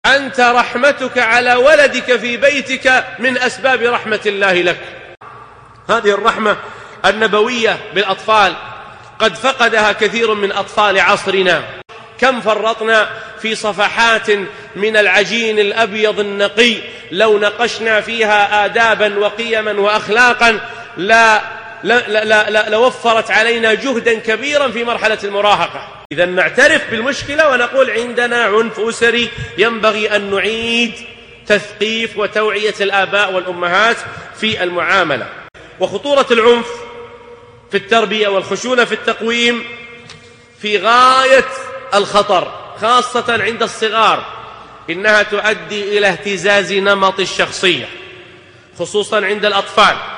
أنت رحمتك على ولدك في بيتك من أسباب رحمة الله لك. هذه الرحمة النبوية بالأطفال قد فقدها كثير من أطفال عصرنا. كم فرطنا في صفحات من العجين الأبيض النقي لو نقشنا فيها آدابا وقيما وأخلاقا لوفرت علينا جهدا كبيرا في مرحلة المراهقة. إذا نعترف بالمشكلة ونقول عندنا عنف أسري، ينبغي أن نعيد تثقيف وتوعية الآباء والأمهات في المعاملة. وخطورة العنف في التربية والخشونة في التقويم في غاية الخطر، خاصة عند الصغار، إنها تؤدي إلى اهتزاز نمط الشخصية خصوصا عند الأطفال.